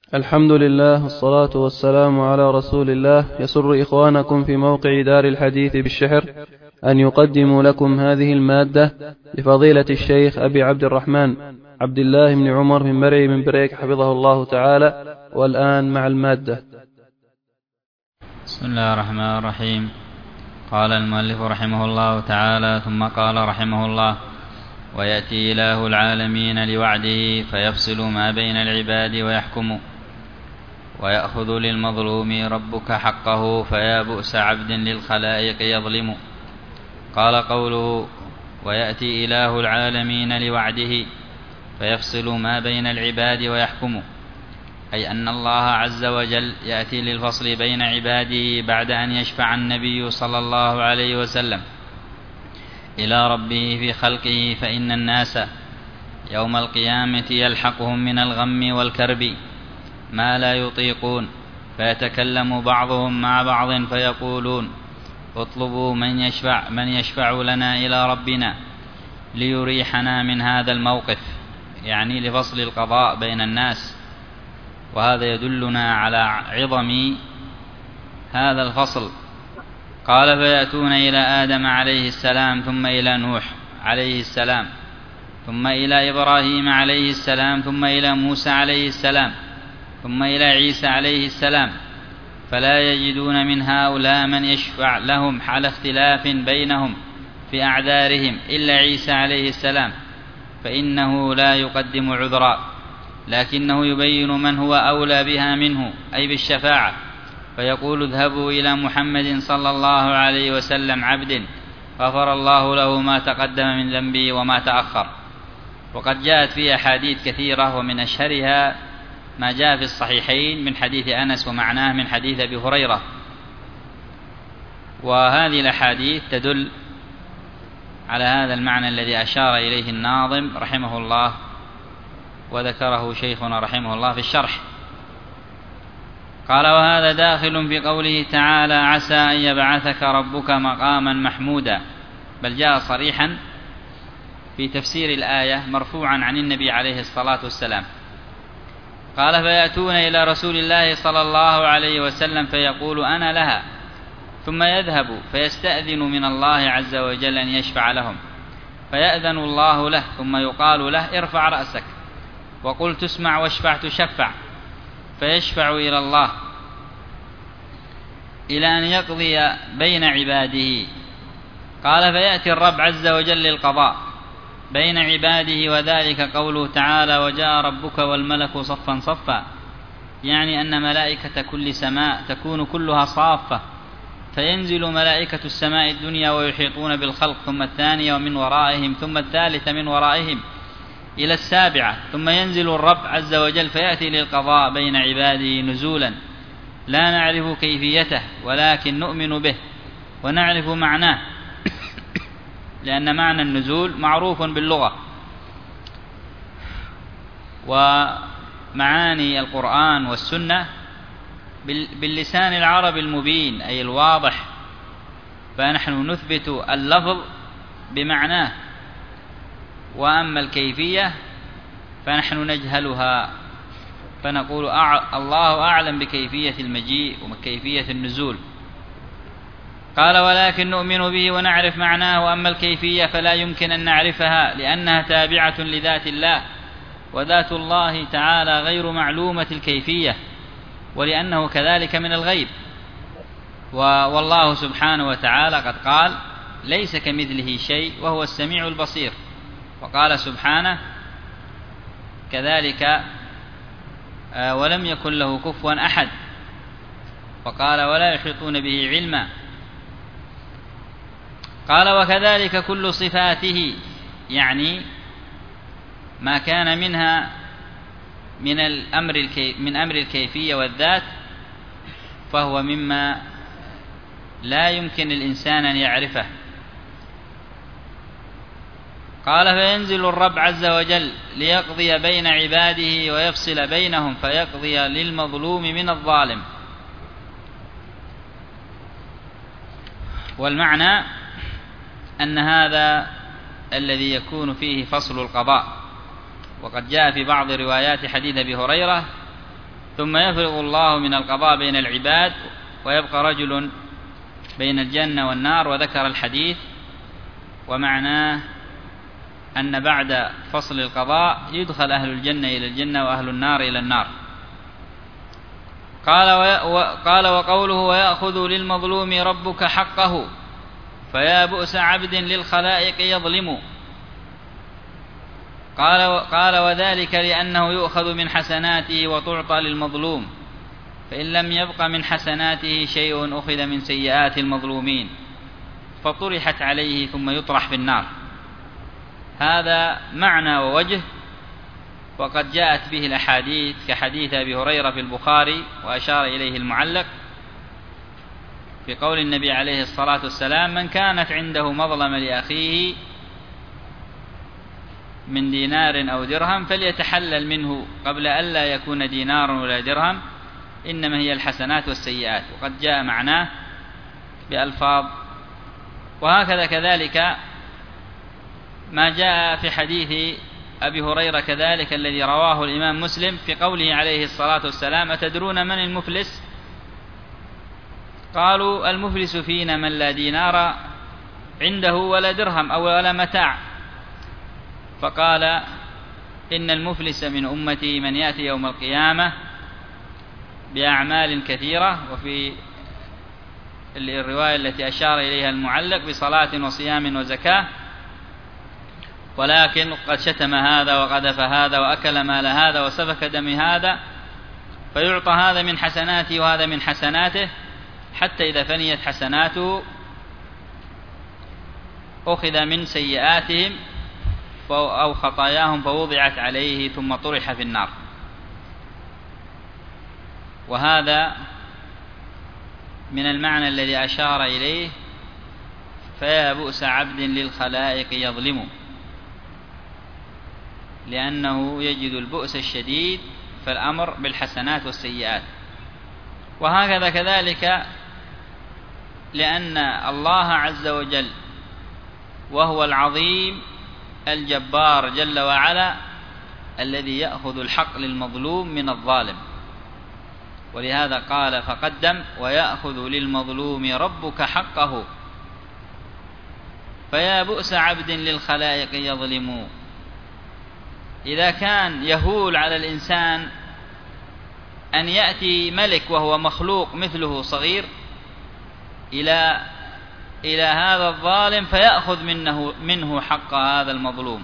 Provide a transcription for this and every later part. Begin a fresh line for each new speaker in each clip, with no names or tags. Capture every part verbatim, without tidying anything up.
الحمد لله والصلاة والسلام على رسول الله. يسر إخوانكم في موقع دار الحديث بالشحر أن يقدموا لكم هذه المادة لفضيلة الشيخ أبي عبد الرحمن عبد الله بن عمر من مرعي من بريك حفظه الله تعالى. والآن مع المادة.
بسم الله الرحمن الرحيم. قال المؤلف رحمه الله تعالى: ثم قال رحمه الله: ويأتي إله العالمين لوعده فيفصل ما بين العباد ويحكم، ويأخذ للمظلوم ربك حقه، فيا بؤس عبد للخلائق يظلم. قال قوله ويأتي إله العالمين لوعده فيفصل ما بين العباد ويحكم، أي أن الله عز وجل يأتي للفصل بين عباده بعد أن يشفع النبي صلى الله عليه وسلم إلى ربه في خلقه، فإن الناس يوم القيامة يلحقهم من الغم والكرب ما لا يطيقون، فيتكلم بعضهم مع بعض فيقولون: اطلبوا من يشفع, من يشفع لنا إلى ربنا ليريحنا من هذا الموقف، يعني لفصل القضاء بين الناس. وهذا يدلنا على عظم هذا الفصل. قال: فيأتون إلى آدم عليه السلام، ثم إلى نوح عليه السلام، ثم إلى إبراهيم عليه السلام، ثم إلى موسى عليه السلام، ثم إلى عيسى عليه السلام، فلا يجدون من هؤلاء من يشفع لهم حال اختلاف بينهم في أعذارهم إلا عيسى عليه السلام، فإنه لا يقدم عذرا، لكنه يبين من هو أولى بها منه، أي بالشفاعة، فيقول: اذهبوا إلى محمد صلى الله عليه وسلم عبد غفر الله له ما تقدم من ذنبه وما تأخر. وقد جاءت في أحاديث كثيرة، ومن أشهرها ما جاء في الصحيحين من حديث أنس ومعناه من حديث أبي هريرة. وهذه الأحاديث تدل على هذا المعنى الذي أشار إليه الناظم رحمه الله، وذكره شيخنا رحمه الله في الشرح. قال: وهذا داخل في قوله تعالى: عسى أن يبعثك ربك مقاما محمودا، بل جاء صريحا في تفسير الآية مرفوعا عن النبي عليه الصلاة والسلام. قال: فيأتون إلى رسول الله صلى الله عليه وسلم فيقول: أنا لها، ثم يذهب فيستأذن من الله عز وجل أن يشفع لهم، فيأذن الله له، ثم يقال له: ارفع رأسك وقل تسمع واشفع تشفع، فيشفع إلى الله إلى أن يقضي بين عباده. قال: فيأتي الرب عز وجل للقضاء بين عباده، وذلك قوله تعالى: وجاء ربك والملك صفا صفا، يعني أن ملائكة كل سماء تكون كلها صافة، فينزل ملائكة السماء الدنيا ويحيطون بالخلق، ثم الثانية ومن ورائهم، ثم الثالثة من ورائهم إلى السابعة، ثم ينزل الرب عز وجل فيأتي للقضاء بين عباده نزولا لا نعرف كيفيته، ولكن نؤمن به ونعرف معناه، لأن معنى النزول معروف باللغة. ومعاني القرآن والسنة باللسان العربي المبين، أي الواضح، فنحن نثبت اللفظ بمعناه، وأما الكيفية فنحن نجهلها، فنقول الله أعلم بكيفية المجيء وكيفية النزول. قال: ولكن نؤمن به ونعرف معناه، وأما الكيفية فلا يمكن أن نعرفها، لأنها تابعة لذات الله، وذات الله تعالى غير معلومة الكيفية، ولأنه كذلك من الغيب. والله سبحانه وتعالى قد قال: ليس كمثله شيء وهو السميع البصير. وقال سبحانه كذلك: ولم يكن له كفوا أحد. وقال: ولا يحيطون به علما. قال: وكذلك كل صفاته، يعني ما كان منها من الأمر الكي من أمر الكيفية والذات، فهو مما لا يمكن الإنسان أن يعرفه. قال: فينزل الرب عز وجل ليقضي بين عباده ويفصل بينهم، فيقضي للمظلوم من الظالم. والمعنى أن هذا الذي يكون فيه فصل القضاء. وقد جاء في بعض روايات حديث أبي هريرة ثم يفرغ الله من القضاء بين العباد ويبقى رجل بين الجنة والنار. وذكر الحديث ومعناه أن بعد فصل القضاء يدخل أهل الجنة إلى الجنة وأهل النار إلى النار. قال وقوله ويأخذ للمظلوم ربك حقه فيا بؤس عبد للخلائق يظلم. قال, قال وذلك لأنه يؤخذ من حسناته وتعطى للمظلوم، فإن لم يبق من حسناته شيء أخذ من سيئات المظلومين فطرحت عليه ثم يطرح في النار. هذا معنى ووجه، وقد جاءت به الأحاديث كحديث أبي هريرة في البخاري وأشار إليه المعلق في قول النبي عليه الصلاة والسلام: من كانت عنده مظلمة لأخيه من دينار أو درهم فليتحلل منه قبل ألا يكون دينار ولا درهم، إنما هي الحسنات والسيئات. وقد جاء معناه بألفاظ. وهكذا كذلك ما جاء في حديث أبي هريرة كذلك الذي رواه الإمام مسلم في قوله عليه الصلاة والسلام: أتدرون من المفلس؟ قالوا: المفلس فينا من لا دينار عنده ولا درهم أو ولا متاع. فقال: إن المفلس من أمتي من يأتي يوم القيامة بأعمال كثيرة، وفي الرواية التي أشار إليها المعلق بصلاة وصيام وزكاة، ولكن قد شتم هذا وقذف هذا وأكل مال هذا وسفك دم هذا، فيعطى هذا من حسناته وهذا من حسناته، حتى إذا فنيت حسناته أخذ من سيئاتهم أو خطاياهم فوضعت عليه ثم طرح في النار. وهذا من المعنى الذي أشار إليه: فيا بؤس عبد للخلائق يظلم، لأنه يجد البؤس الشديد فالأمر بالحسنات والسيئات. وهكذا كذلك لأن الله عز وجل وهو العظيم الجبار جل وعلا الذي يأخذ الحق للمظلوم من الظالم، ولهذا قال فقدم: ويأخذ للمظلوم ربك حقه فيا بؤس عبد للخلائق يظلم. إذا كان يهول على الإنسان أن يأتي ملك وهو مخلوق مثله صغير إلى إلى هذا الظالم فيأخذ منه منه حق هذا المظلوم،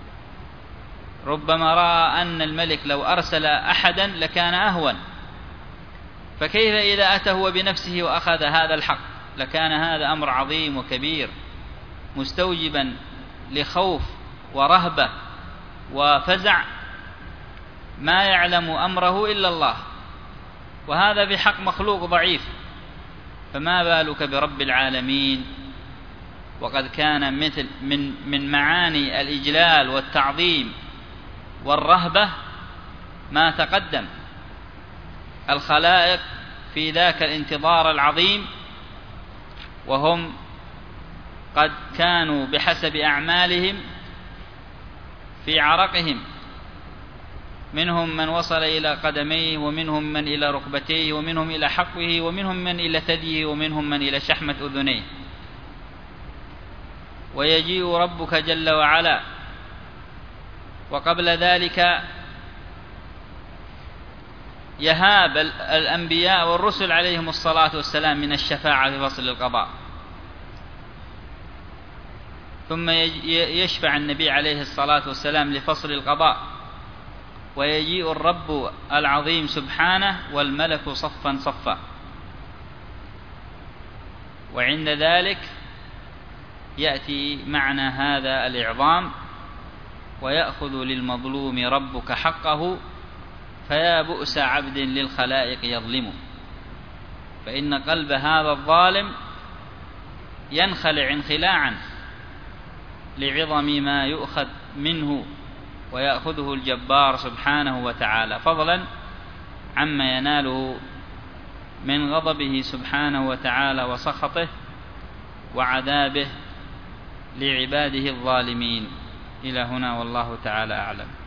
ربما رأى أن الملك لو أرسل أحدا لكان أهون، فكيف إذا أتى هو بنفسه وأخذ هذا الحق؟ لكان هذا أمر عظيم وكبير مستوجبا لخوف ورهبة وفزع ما يعلم أمره إلا الله، وهذا بحق مخلوق ضعيف، فما بالك برب العالمين؟ وقد كان مثل من من معاني الإجلال والتعظيم والرهبة ما تقدم. الخلائق في ذاك الانتظار العظيم وهم قد كانوا بحسب أعمالهم في عرقهم، منهم من وصل إلى قدميه، ومنهم من إلى ركبتيه، ومنهم إلى حقه، ومنهم من إلى ثديه، ومنهم من إلى شحمة أذنيه. ويجيء ربك جل وعلا وقبل ذلك يهاب الأنبياء والرسل عليهم الصلاة والسلام من الشفاعة في فصل القضاء، ثم يشفع النبي عليه الصلاة والسلام لفصل القضاء، ويجيء الرب العظيم سبحانه والملك صفا صفا، وعند ذلك يأتي معنى هذا الإعظام: ويأخذ للمظلوم ربك حقه فيا بؤس عبد للخلائق يظلم. فإن قلب هذا الظالم ينخلع انخلاعا لعظم ما يؤخذ منه ويأخذه الجبار سبحانه وتعالى، فضلا عما يناله من غضبه سبحانه وتعالى وسخطه وعذابه لعباده الظالمين. إلى هنا والله تعالى أعلم.